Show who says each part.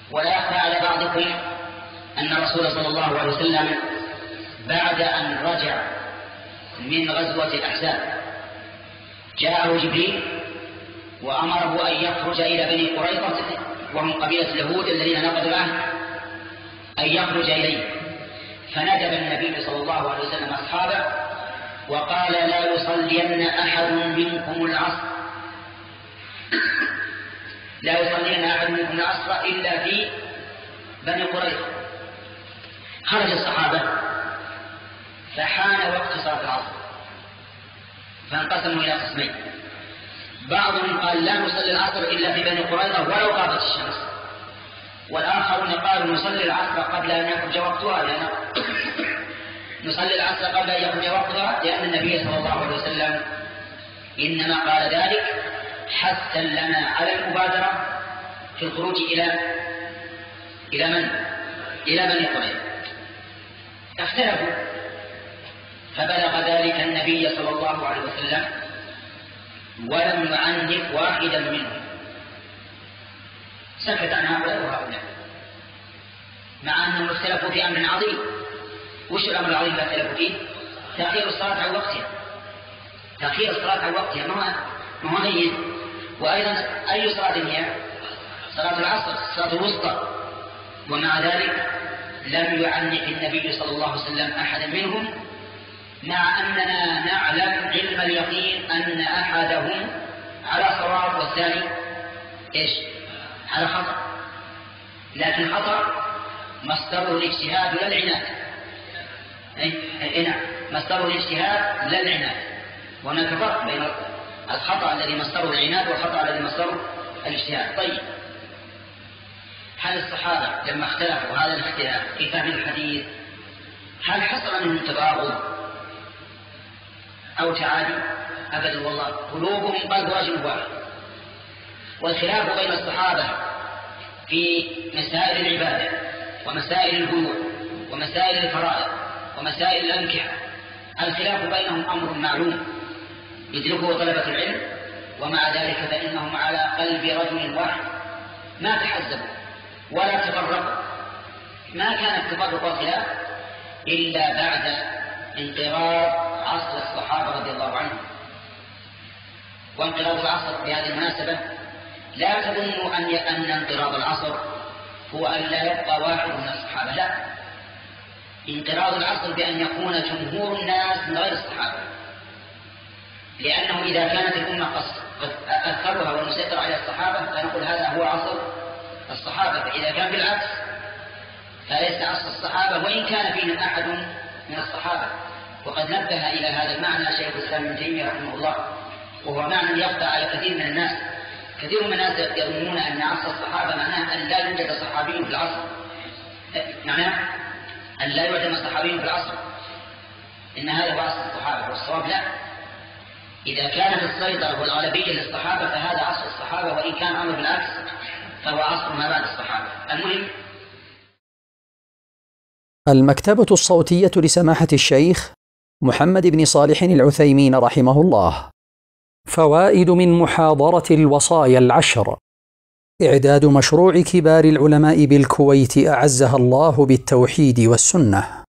Speaker 1: ولا يخفى على بعضكم أن الرسول صلى الله عليه وسلم بعد أن رجع من غزوة الأحزاب جاءه جبريل وأمره أن يخرج إلى بني قريظة وهم قبيلة اليهود الذين نقضوا العهد، أن يخرج إليه. فندب النبي صلى الله عليه وسلم أصحابه وقال: لا يصلين أحد منكم العصر، لا يصلين أحد منكم العصر إلا في بني قريظة. خرج الصحابة فحان وقت صلاة العصر، فانقسموا إلى قسمين: بعضهم قال لا نصلي العصر إلا في بني قريظة ولو غابت الشمس، والآخرون قالوا نصلي العصر قبل أن يخرج وقتها، نصلي العصر قبل أن يخرج وقتها، لأن النبي صلى الله عليه وسلم إنما قال ذلك حثا لنا على المبادرة في الخروج إلى من؟ إلى بني قريظة. اختلفوا فبلغ ذلك النبي صلى الله عليه وسلم ولم يعنف واحدا منهم، سكت عن هؤلاء وهؤلاء، مع أنهم اختلفوا في أمر عظيم. وش الأمر العظيم الذي اختلفوا فيه؟ تأخير الصلاة عن وقتها، تأخير الصلاة عن وقتها ما هو هين. وأيضا أي صلاة هي؟ صلاة العصر، الصلاة الوسطى. ومع ذلك لم يعنف النبي صلى الله عليه وسلم أحدا منهم، مع أننا نعلم علم اليقين أن أحدهم على صواب والثاني إيش؟ على خطأ. لكن خطأ مصدره الاجتهاد لا العناد. مصدره الاجتهاد لا العناد. وهناك فرق بين الخطأ الذي مصدره العناد والخطأ الذي مصدره الاجتهاد. طيب، هل الصحابة لما اختلفوا هذا الاختلاف في فهم الحديث هل حصل منهم تباغض أو تعادي؟ أبدا والله، قلوبهم قلب رجل واحد. والخلاف بين الصحابة في مسائل العبادة ومسائل البيوع ومسائل الفرائض ومسائل الأنكحة، الخلاف بينهم أمر معلوم يدركه طلبة العلم، ومع ذلك فإنهم على قلب رجل واحد، ما تحزبوا ولا تفرقوا. ما كان التفرق والخلاف إلا بعد انقراض عصر الصحابة رضي الله عنهم. وانقراض العصر بهذه المناسبة لا تظنوا أن انقراض العصر هو أن لا يبقى واحد من الصحابة، لا، انقراض العصر بأن يكون جمهور الناس من غير الصحابة، لأنه إذا كانت الأمة قد أثرها والمسيطر على الصحابة فنقول هذا هو عصر الصحابة. فإذا كان بالعكس فليس عصر الصحابة، وإن كان فيهم أحد من الصحابة. وقد نبه إلى هذا المعنى شيخ الإسلام ابن تيمية رحمه الله، وهو معنى يخفى على كثير من الناس. كثير من الناس يظنون أن عصر الصحابة معناه أن لا يوجد صحابي في العصر، معناه أن لا يوجد صحابي في العصر، إن هذا هو عصر الصحابة. والصواب لا، إذا كانت السيطرة والغالبية للصحابة فهذا عصر الصحابة، وإن كان أمر بالعكس فهو عصر ما بعد الصحابة. المهم،
Speaker 2: المكتبة الصوتية لسماحة الشيخ محمد بن صالح العثيمين رحمه الله. فوائد من محاضرة الوصايا العشر. إعداد مشروع كبار العلماء بالكويت أعزها الله بالتوحيد والسنة.